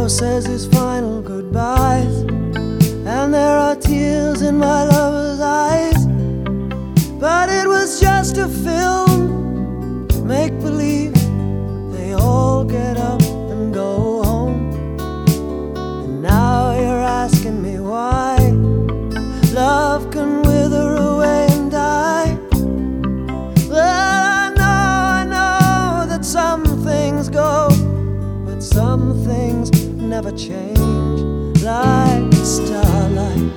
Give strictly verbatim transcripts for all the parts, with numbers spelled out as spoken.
says his final goodbyes, and there are tears in my lover's eyes. But it was just a film, make believe. They all get up and go home. And now you're asking me why love can wither away and die. Well, I know, I know that some things go, but some things never change. Like the starlight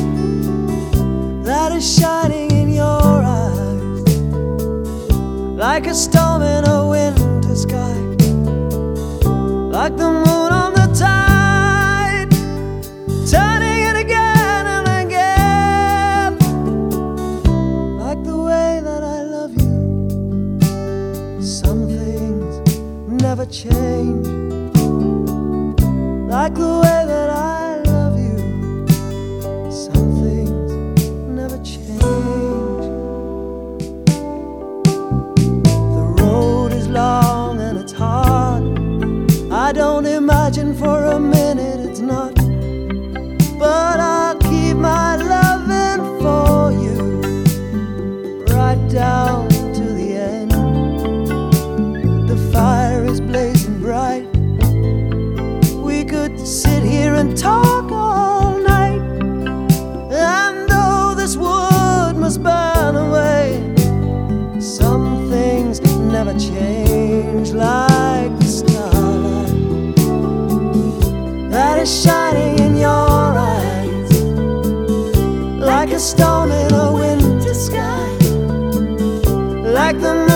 that is shining in your eyes, like a storm in a winter sky, like the moon on the tide, turning it again and again. Like the way that I love you, some things never change. Like the way that I love you, some things never change. The road is long and it's hard. I don't imagine for a minute it's not. But I'll keep my loving for you right down to the end. The fire is blazing bright. We could sit here and talk all night, and though this wood must burn away, some things never change. Like the starlight that is shining in your eyes, like a storm in a winter sky, like the